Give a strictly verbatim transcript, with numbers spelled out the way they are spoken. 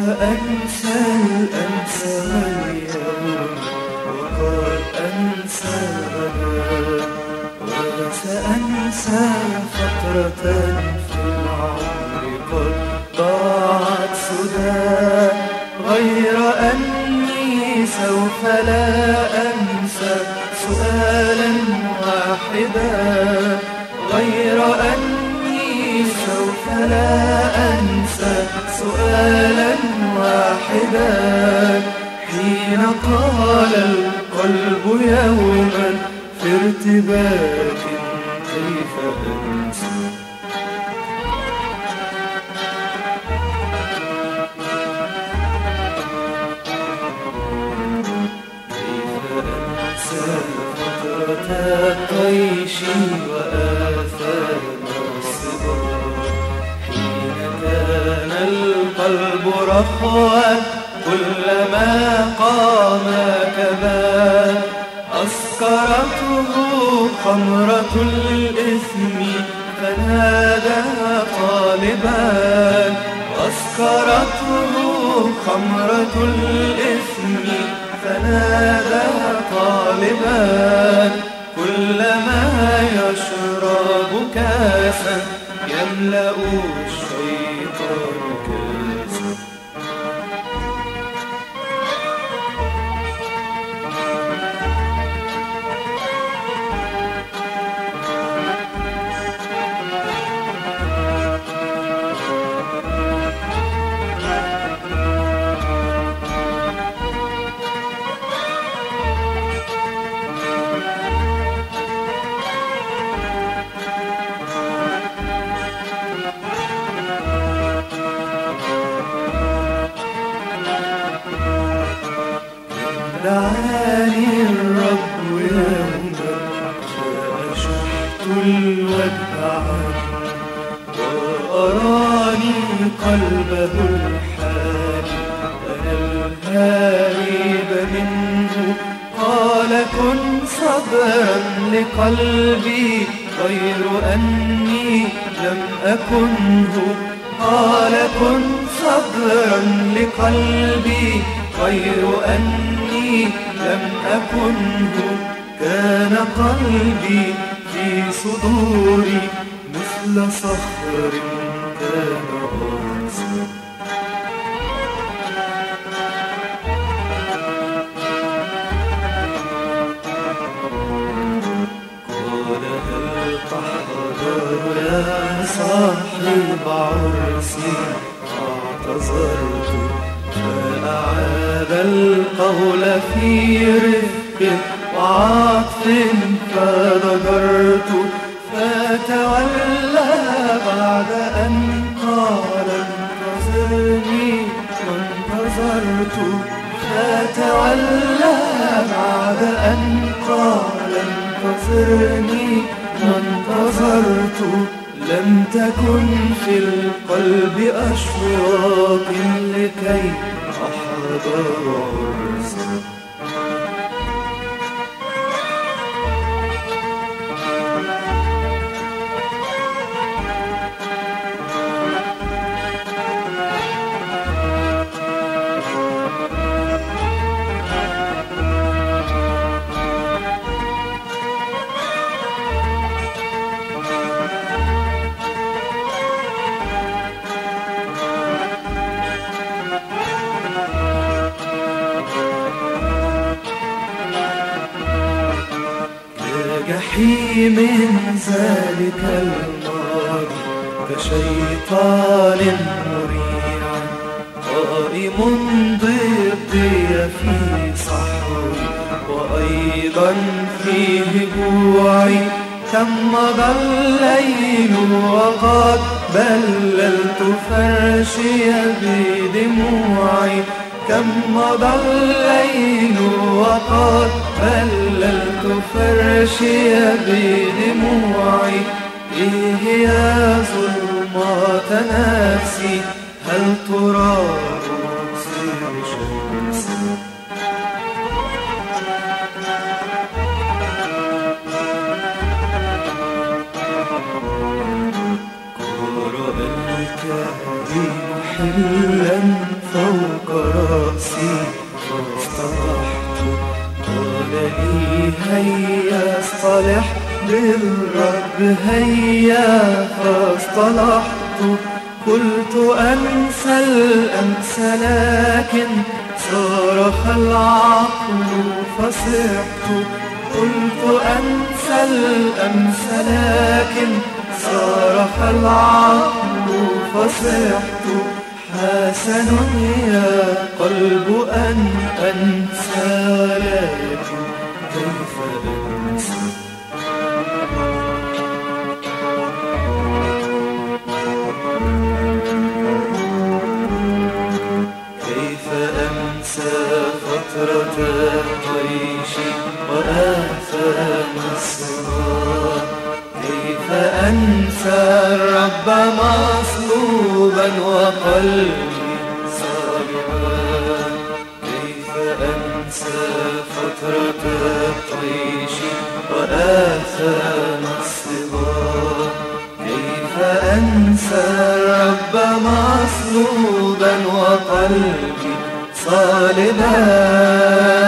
أنسى الأمس واليوم وقد أنسى الغد، وسأنسى فترة في العمر قد ضاعت سدى، غير أني سوف لا أنسى سؤالا واحدا، غير أني سوف لا أنسى سؤالا واحدا، حين قال القلب يوما في ارتباك كيف أنسى. كيف أنسى فترة الطيش وآثار الصبا، حين كان القلب رخوا كلما قام كبا، أسكرته خمرة الإثم فنادى طالبا، أسكرته خمرة الإثم فنادى طالبا، كلما يشرب كاسا يملأ الشيطان كاسا. دعاني الرب يوما فأشحت الوجه عنه، وأراني قلبه الحالي أنا الهارب منه، قال كن صبرا لقلبي غير أني لم أكنه، قال كن صبرا لقلبي غير أني لم أكنه، كان قلبي في صدوري مثل صخر كان أنسى. قال هل تحضر يا صاحب عرسي، فاعتذرت فأعاد القول في رفق وعطف فضجرت، فتولى بعد أن قال انتظرني وانتظرت، فتولى بعد أن قال انتظرني وانتظرت، لم تكن في القلب أشواق لكي أحضر عرسا. جحيم ذلك الماضي كشيطان مريع، قائم ضدي في صحوي وأيضا فيه جوعي، كم مضى الليل وقد بللت فرشي بدموعي، كم مضى الليل وقد بللت فرشي بدموعي، إيه يا ظلمات نفسي هل ترى مبصر شمسي. قرأ الكهف محلا فوق رأسي فاصطلحت. قال لي هيا اصطلح بالرب هيا فاصطلحت. قلت أنسى الأمس لكن صرخ العقل فصحت. قلت أنسى الأمس لكن صرخ العقل فصحت. حسن يا قلب أن أنسى ولكن كيف أنسى. كيف أنسى فترة الطيش وآثام الصغار. كيف أنسى الرب مصلوبا وقلبي صابرا. كيف أنسى فترة الطيش وآثام الصغار. كيف أنسى الرب مصلوبا وقلبي صالبا.